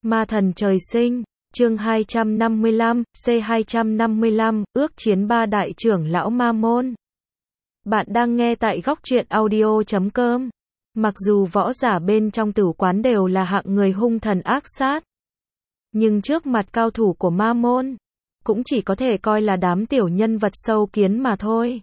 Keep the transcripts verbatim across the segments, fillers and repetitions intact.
Ma thần trời sinh, chương hai trăm năm mươi lăm, C hai trăm năm mươi lăm, ước chiến ba đại trưởng lão Ma Môn. Bạn đang nghe tại góc truyện audio chấm com. Mặc dù võ giả bên trong tử quán đều là hạng người hung thần ác sát, nhưng trước mặt cao thủ của Ma Môn, cũng chỉ có thể coi là đám tiểu nhân vật sâu kiến mà thôi.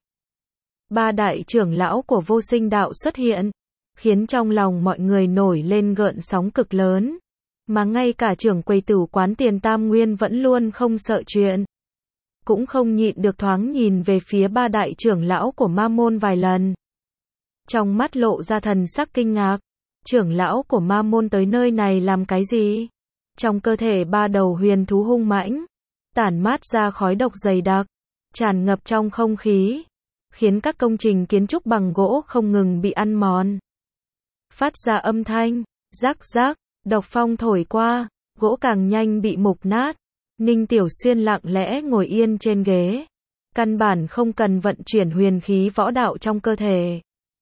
Ba đại trưởng lão của Vô Sinh Đạo xuất hiện, khiến trong lòng mọi người nổi lên gợn sóng cực lớn. Mà ngay cả trưởng quầy tử quán Tiền Tam Nguyên vẫn luôn không sợ chuyện, cũng không nhịn được thoáng nhìn về phía ba đại trưởng lão của Ma Môn vài lần. Trong mắt lộ ra thần sắc kinh ngạc, trưởng lão của Ma Môn tới nơi này làm cái gì? Trong cơ thể ba đầu huyền thú hung mãnh, tản mát ra khói độc dày đặc, tràn ngập trong không khí, khiến các công trình kiến trúc bằng gỗ không ngừng bị ăn mòn. Phát ra âm thanh, rắc rắc, độc phong thổi qua, gỗ càng nhanh bị mục nát. Ninh Tiểu Xuyên lặng lẽ ngồi yên trên ghế, căn bản không cần vận chuyển huyền khí võ đạo trong cơ thể.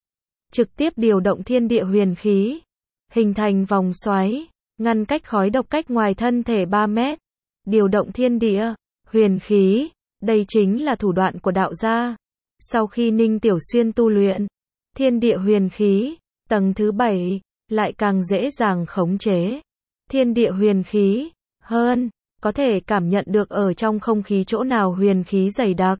Trực tiếp điều động thiên địa huyền khí, hình thành vòng xoáy, ngăn cách khói độc cách ngoài thân thể ba mét. Điều động thiên địa, huyền khí, đây chính là thủ đoạn của đạo gia. Sau khi Ninh Tiểu Xuyên tu luyện thiên địa huyền khí, tầng thứ bảy, lại càng dễ dàng khống chế thiên địa huyền khí hơn, có thể cảm nhận được ở trong không khí chỗ nào huyền khí dày đặc,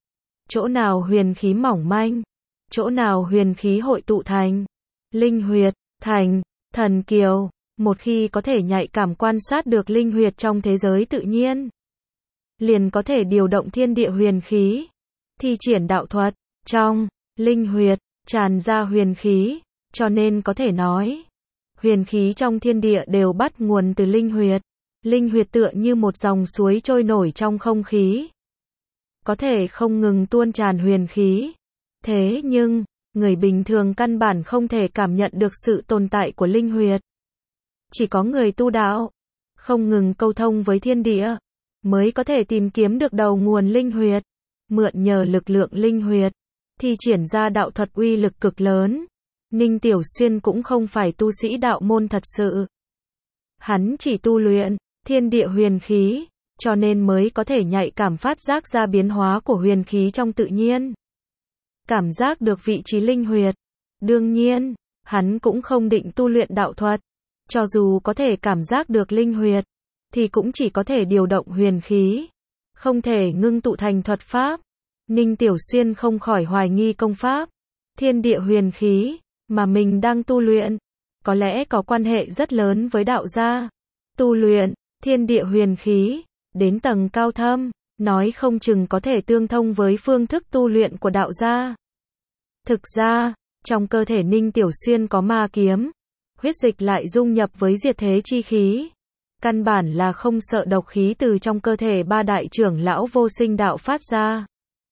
chỗ nào huyền khí mỏng manh, chỗ nào huyền khí hội tụ thành linh huyệt, thành thần kiều. Một khi có thể nhạy cảm quan sát được linh huyệt trong thế giới tự nhiên, liền có thể điều động thiên địa huyền khí, thi triển đạo thuật. Trong linh huyệt tràn ra huyền khí, cho nên có thể nói, huyền khí trong thiên địa đều bắt nguồn từ linh huyệt. Linh huyệt tựa như một dòng suối trôi nổi trong không khí, có thể không ngừng tuôn tràn huyền khí. Thế nhưng, người bình thường căn bản không thể cảm nhận được sự tồn tại của linh huyệt. Chỉ có người tu đạo, không ngừng câu thông với thiên địa, mới có thể tìm kiếm được đầu nguồn linh huyệt, mượn nhờ lực lượng linh huyệt, thi triển ra đạo thuật uy lực cực lớn. Ninh Tiểu Xuyên cũng không phải tu sĩ đạo môn thật sự. Hắn chỉ tu luyện thiên địa huyền khí, cho nên mới có thể nhạy cảm phát giác ra biến hóa của huyền khí trong tự nhiên, cảm giác được vị trí linh huyệt. Đương nhiên, hắn cũng không định tu luyện đạo thuật. Cho dù có thể cảm giác được linh huyệt, thì cũng chỉ có thể điều động huyền khí, không thể ngưng tụ thành thuật pháp. Ninh Tiểu Xuyên không khỏi hoài nghi công pháp thiên địa huyền khí mà mình đang tu luyện, có lẽ có quan hệ rất lớn với đạo gia. Tu luyện thiên địa huyền khí đến tầng cao thâm, nói không chừng có thể tương thông với phương thức tu luyện của đạo gia. Thực ra, trong cơ thể Ninh Tiểu Xuyên có ma kiếm, huyết dịch lại dung nhập với diệt thế chi khí, căn bản là không sợ độc khí từ trong cơ thể ba đại trưởng lão Vô Sinh Đạo phát ra.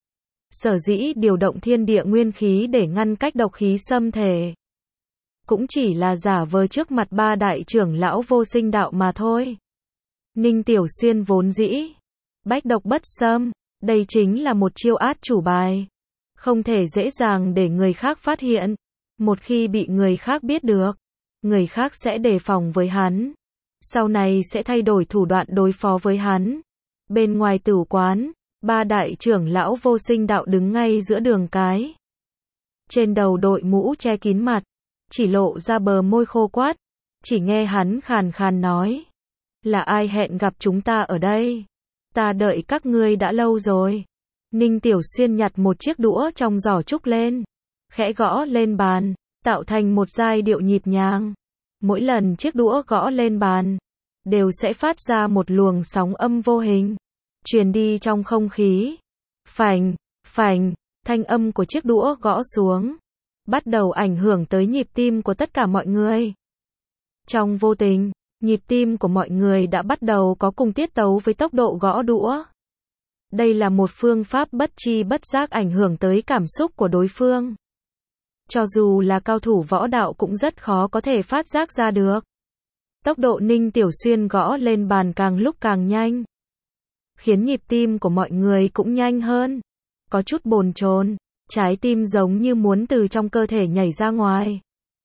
Sở dĩ điều động thiên địa nguyên khí để ngăn cách độc khí xâm thể, cũng chỉ là giả vờ trước mặt ba đại trưởng lão Vô Sinh Đạo mà thôi. Ninh Tiểu Xuyên vốn dĩ bách độc bất xâm, đây chính là một chiêu át chủ bài, không thể dễ dàng để người khác phát hiện. Một khi bị người khác biết được, người khác sẽ đề phòng với hắn, sau này sẽ thay đổi thủ đoạn đối phó với hắn. Bên ngoài tử quán, ba đại trưởng lão Vô Sinh Đạo đứng ngay giữa đường cái, trên đầu đội mũ che kín mặt, chỉ lộ ra bờ môi khô quắt. Chỉ nghe hắn khàn khàn nói, là ai hẹn gặp chúng ta ở đây? Ta đợi các ngươi đã lâu rồi. Ninh Tiểu Xuyên nhặt một chiếc đũa trong giỏ trúc lên, khẽ gõ lên bàn, tạo thành một giai điệu nhịp nhàng. Mỗi lần chiếc đũa gõ lên bàn, đều sẽ phát ra một luồng sóng âm vô hình, truyền đi trong không khí. Phành, phành, thanh âm của chiếc đũa gõ xuống, bắt đầu ảnh hưởng tới nhịp tim của tất cả mọi người. Trong vô tình, nhịp tim của mọi người đã bắt đầu có cùng tiết tấu với tốc độ gõ đũa. Đây là một phương pháp bất chi bất giác ảnh hưởng tới cảm xúc của đối phương. Cho dù là cao thủ võ đạo cũng rất khó có thể phát giác ra được. Tốc độ Ninh Tiểu Xuyên gõ lên bàn càng lúc càng nhanh, khiến nhịp tim của mọi người cũng nhanh hơn. Có chút bồn chồn, trái tim giống như muốn từ trong cơ thể nhảy ra ngoài.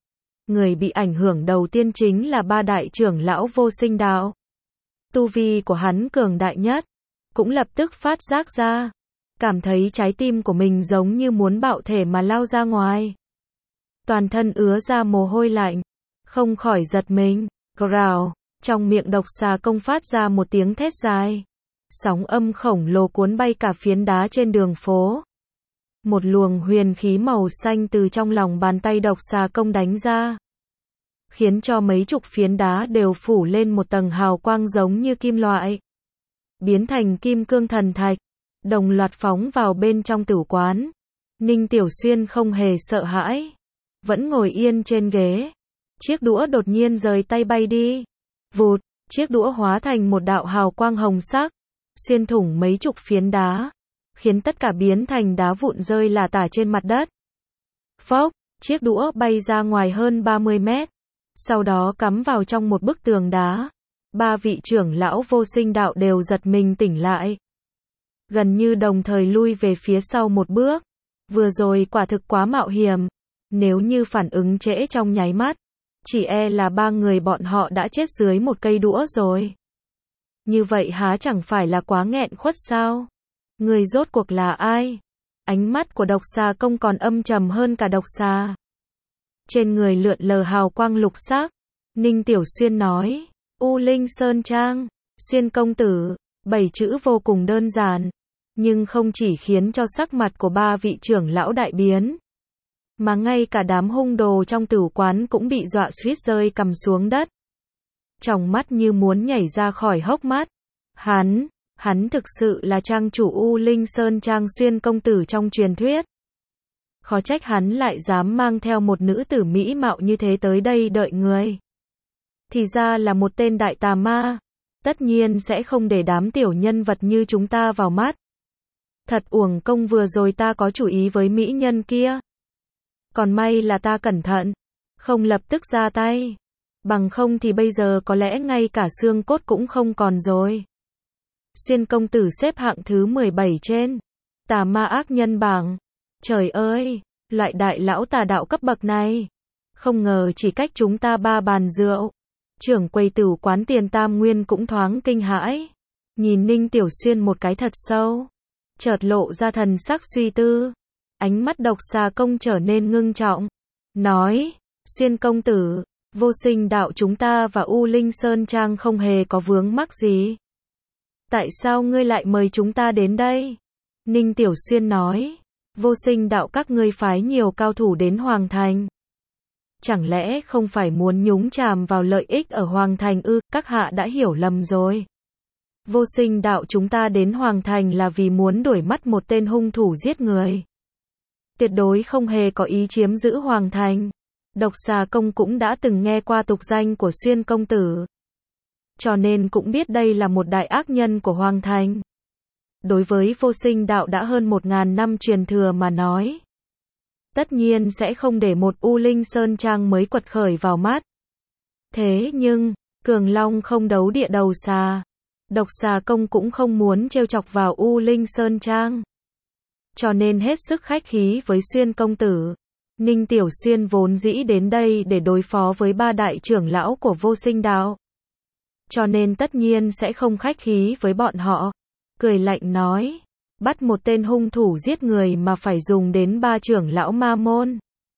Người bị ảnh hưởng đầu tiên chính là ba đại trưởng lão Vô Sinh Đạo. Tu vi của hắn cường đại nhất, cũng lập tức phát giác ra, cảm thấy trái tim của mình giống như muốn bạo thể mà lao ra ngoài. Toàn thân ứa ra mồ hôi lạnh, không khỏi giật mình, grào, trong miệng độc xà công phát ra một tiếng thét dài. Sóng âm khổng lồ cuốn bay cả phiến đá trên đường phố. Một luồng huyền khí màu xanh từ trong lòng bàn tay độc xà công đánh ra, khiến cho mấy chục phiến đá đều phủ lên một tầng hào quang giống như kim loại, biến thành kim cương thần thạch, đồng loạt phóng vào bên trong tử quán. Ninh Tiểu Xuyên không hề sợ hãi, vẫn ngồi yên trên ghế. Chiếc đũa đột nhiên rời tay bay đi. Vụt, chiếc đũa hóa thành một đạo hào quang hồng sắc, xuyên thủng mấy chục phiến đá, khiến tất cả biến thành đá vụn rơi lả tả trên mặt đất. Phốc, chiếc đũa bay ra ngoài hơn ba mươi mét, sau đó cắm vào trong một bức tường đá. Ba vị trưởng lão Vô Sinh Đạo đều giật mình tỉnh lại, gần như đồng thời lui về phía sau một bước. Vừa rồi quả thực quá mạo hiểm, nếu như phản ứng trễ trong nháy mắt, chỉ e là ba người bọn họ đã chết dưới một cây đũa rồi. Như vậy há chẳng phải là quá nghẹn khuất sao? Người rốt cuộc là ai? Ánh mắt của độc xà công còn âm trầm hơn cả độc xà. Trên người lượn lờ hào quang lục sắc. Ninh Tiểu Xuyên nói, U Linh Sơn Trang, Xuyên công tử, bảy chữ vô cùng đơn giản, nhưng không chỉ khiến cho sắc mặt của ba vị trưởng lão đại biến, mà ngay cả đám hung đồ trong tử quán cũng bị dọa suýt rơi cằm xuống đất. Tròng mắt như muốn nhảy ra khỏi hốc mắt. Hắn, hắn thực sự là trang chủ U Linh Sơn Trang Xuyên công tử trong truyền thuyết. Khó trách hắn lại dám mang theo một nữ tử mỹ mạo như thế tới đây đợi người. Thì ra là một tên đại tà ma, tất nhiên sẽ không để đám tiểu nhân vật như chúng ta vào mắt. Thật uổng công vừa rồi ta có chủ ý với mỹ nhân kia. Còn may là ta cẩn thận, không lập tức ra tay. Bằng không thì bây giờ có lẽ ngay cả xương cốt cũng không còn rồi. Xuyên công tử xếp hạng thứ mười bảy trên tà ma ác nhân bảng. Trời ơi, loại đại lão tà đạo cấp bậc này, không ngờ chỉ cách chúng ta ba bàn rượu. Trưởng quầy tử quán Tiền Tam Nguyên cũng thoáng kinh hãi, nhìn Ninh Tiểu Xuyên một cái thật sâu, chợt lộ ra thần sắc suy tư. Ánh mắt độc xà công trở nên ngưng trọng, nói, Xuyên công tử, Vô Sinh Đạo chúng ta và U Linh Sơn Trang không hề có vướng mắc gì. Tại sao ngươi lại mời chúng ta đến đây? Ninh Tiểu Xuyên nói, Vô Sinh Đạo các ngươi phái nhiều cao thủ đến Hoàng Thành. Chẳng lẽ không phải muốn nhúng chàm vào lợi ích ở Hoàng Thành ư? Các hạ đã hiểu lầm rồi. Vô Sinh Đạo chúng ta đến Hoàng Thành là vì muốn đuổi mắt một tên hung thủ giết người. Tuyệt đối không hề có ý chiếm giữ Hoàng Thành. Độc xà công cũng đã từng nghe qua tục danh của Xuyên công tử, cho nên cũng biết đây là một đại ác nhân của Hoàng Thành. Đối với Vô Sinh Đạo đã hơn một ngàn năm truyền thừa mà nói, tất nhiên sẽ không để một U Linh Sơn Trang mới quật khởi vào mắt. Thế nhưng, Cường Long không đấu địa đầu xà, độc xà công cũng không muốn trêu chọc vào U Linh Sơn Trang, cho nên hết sức khách khí với Xuyên công tử. Ninh Tiểu Xuyên vốn dĩ đến đây để đối phó với ba đại trưởng lão của Vô Sinh Đạo, cho nên tất nhiên sẽ không khách khí với bọn họ. Cười lạnh nói, bắt một tên hung thủ giết người mà phải dùng đến ba trưởng lão ma môn.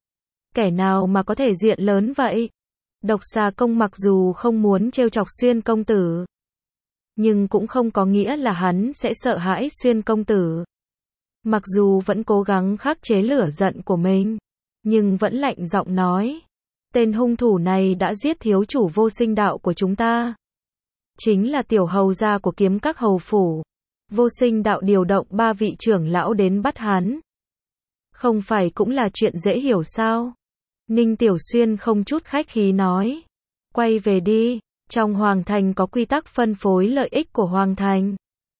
Kẻ nào mà có thể diện lớn vậy? Độc xà công mặc dù không muốn trêu chọc Xuyên công tử, nhưng cũng không có nghĩa là hắn sẽ sợ hãi Xuyên công tử. Mặc dù vẫn cố gắng khắc chế lửa giận của mình, nhưng vẫn lạnh giọng nói, tên hung thủ này đã giết thiếu chủ Vô Sinh Đạo của chúng ta, chính là tiểu hầu gia của Kiếm Các hầu phủ. Vô Sinh Đạo điều động ba vị trưởng lão đến bắt hắn, không phải cũng là chuyện dễ hiểu sao? Ninh Tiểu Xuyên không chút khách khí nói, quay về đi, trong Hoàng Thành có quy tắc phân phối lợi ích của Hoàng Thành.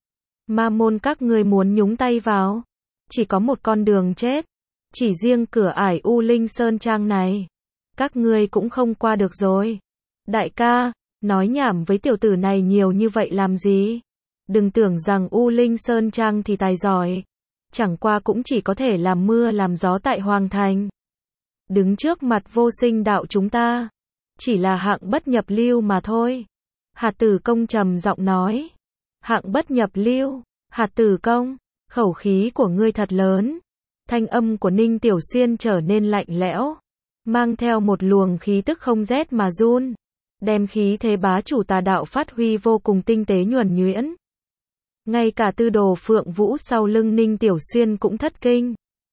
Ma môn các ngươi muốn nhúng tay vào, chỉ có một con đường chết. Chỉ riêng cửa ải U Linh Sơn Trang này, các ngươi cũng không qua được rồi. Đại ca, nói nhảm với tiểu tử này nhiều như vậy làm gì? Đừng tưởng rằng U Linh Sơn Trang thì tài giỏi, chẳng qua cũng chỉ có thể làm mưa làm gió tại Hoàng Thành. đứng trước mặt vô sinh đạo chúng ta, chỉ là hạng bất nhập lưu mà thôi. Hạt Tử Công trầm giọng nói. Hạng bất nhập lưu, Hạt Tử Công, khẩu khí của ngươi thật lớn. Thanh âm của Ninh Tiểu Xuyên trở nên lạnh lẽo, mang theo một luồng khí tức không rét mà run, đem khí thế bá chủ tà đạo phát huy vô cùng tinh tế nhuần nhuyễn. Ngay cả Tư Đồ Phượng Vũ sau lưng Ninh Tiểu Xuyên cũng thất kinh.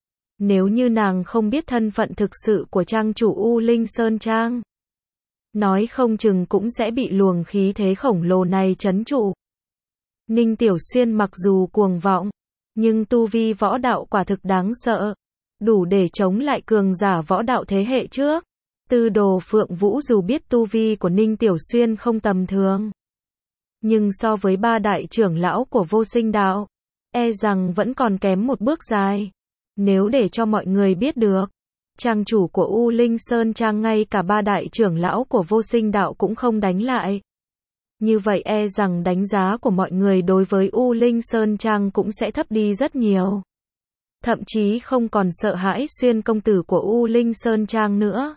Nếu như nàng không biết thân phận thực sự của trang chủ U Linh Sơn Trang, nói không chừng cũng sẽ bị luồng khí thế khổng lồ này trấn trụ. Ninh Tiểu Xuyên mặc dù cuồng vọng, nhưng tu vi võ đạo quả thực đáng sợ, đủ để chống lại cường giả võ đạo thế hệ trước. Tư Đồ Phượng Vũ dù biết tu vi của Ninh Tiểu Xuyên không tầm thường, nhưng so với ba đại trưởng lão của Vô Sinh Đạo, e rằng vẫn còn kém một bước dài. Nếu để cho mọi người biết được, trang chủ của U Linh Sơn Trang ngay cả ba đại trưởng lão của Vô Sinh Đạo cũng không đánh lại, như vậy e rằng đánh giá của mọi người đối với U Linh Sơn Trang cũng sẽ thấp đi rất nhiều. Thậm chí không còn sợ hãi Xuyên công tử của U Linh Sơn Trang nữa.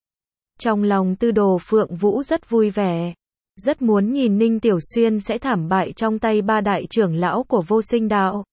Trong lòng Tư Đồ Phượng Vũ rất vui vẻ, rất muốn nhìn Ninh Tiểu Xuyên sẽ thảm bại trong tay ba đại trưởng lão của Vô Sinh Đạo.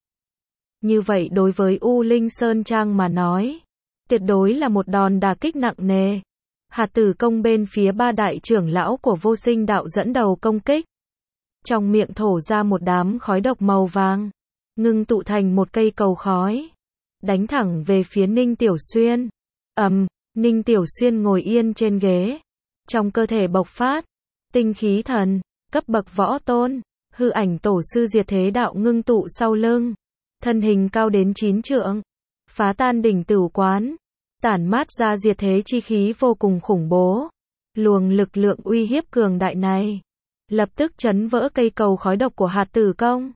Như vậy đối với U Linh Sơn Trang mà nói, tuyệt đối là một đòn đả kích nặng nề. Hạt Tử Công bên phía ba đại trưởng lão của Vô Sinh Đạo dẫn đầu công kích. Trong miệng thổ ra một đám khói độc màu vàng, ngưng tụ thành một cây cầu khói, đánh thẳng về phía Ninh Tiểu Xuyên. Ầm, Ninh Tiểu Xuyên ngồi yên trên ghế, trong cơ thể bộc phát tinh khí thần, cấp bậc võ tôn, hư ảnh tổ sư diệt thế đạo ngưng tụ sau lưng, thân hình cao đến chín trượng, phá tan đỉnh Tửu Quán, tản mát ra diệt thế chi khí vô cùng khủng bố. Luồng lực lượng uy hiếp cường đại này, lập tức chấn vỡ cây cầu khói độc của Hạt Tử Công.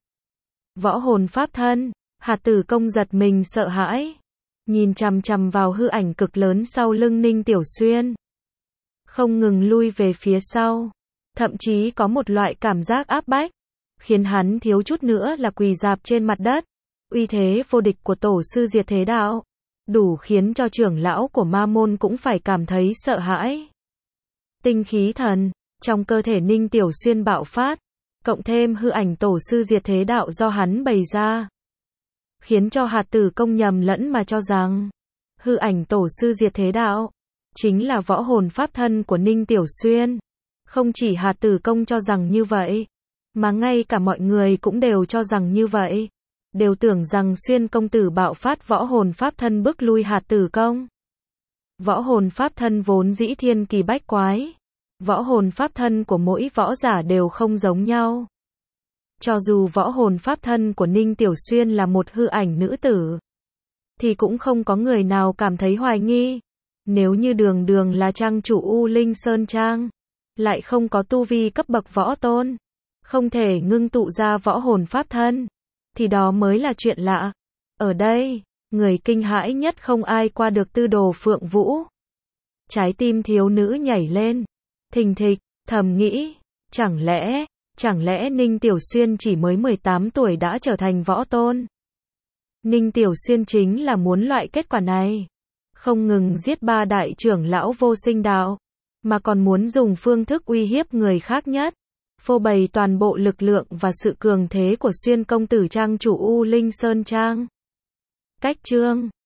Võ hồn pháp thân, Hạt Tử Công giật mình sợ hãi, nhìn chằm chằm vào hư ảnh cực lớn sau lưng Ninh Tiểu Xuyên, không ngừng lui về phía sau, thậm chí có một loại cảm giác áp bách, khiến hắn thiếu chút nữa là quỳ rạp trên mặt đất. Uy thế vô địch của tổ sư diệt thế đạo, đủ khiến cho trưởng lão của ma môn cũng phải cảm thấy sợ hãi. Tinh khí thần, trong cơ thể Ninh Tiểu Xuyên bạo phát, cộng thêm hư ảnh tổ sư diệt thế đạo do hắn bày ra, khiến cho Hạt Tử Công nhầm lẫn mà cho rằng, hư ảnh tổ sư diệt thế đạo, chính là võ hồn pháp thân của Ninh Tiểu Xuyên. Không chỉ Hạt Tử Công cho rằng như vậy, mà ngay cả mọi người cũng đều cho rằng như vậy. Đều tưởng rằng Xuyên công tử bạo phát võ hồn pháp thân bức lui Hạt Tử Công. Võ hồn pháp thân vốn dĩ thiên kỳ bách quái. Võ hồn pháp thân của mỗi võ giả đều không giống nhau. Cho dù võ hồn pháp thân của Ninh Tiểu Xuyên là một hư ảnh nữ tử, thì cũng không có người nào cảm thấy hoài nghi. Nếu như đường đường là trang chủ U Linh Sơn Trang, lại không có tu vi cấp bậc võ tôn, không thể ngưng tụ ra võ hồn pháp thân, thì đó mới là chuyện lạ. Ở đây, người kinh hãi nhất không ai qua được Tư Đồ Phượng Vũ. Trái tim thiếu nữ nhảy lên, thình thịch, thầm nghĩ, chẳng lẽ, chẳng lẽ Ninh Tiểu Xuyên chỉ mới mười tám tuổi đã trở thành võ tôn? Ninh Tiểu Xuyên chính là muốn loại kết quả này, không ngừng giết ba đại trưởng lão Vô Sinh Đạo, mà còn muốn dùng phương thức uy hiếp người khác nhất, phô bày toàn bộ lực lượng và sự cường thế của Xuyên công tử trang chủ U Linh Sơn Trang. Cách chương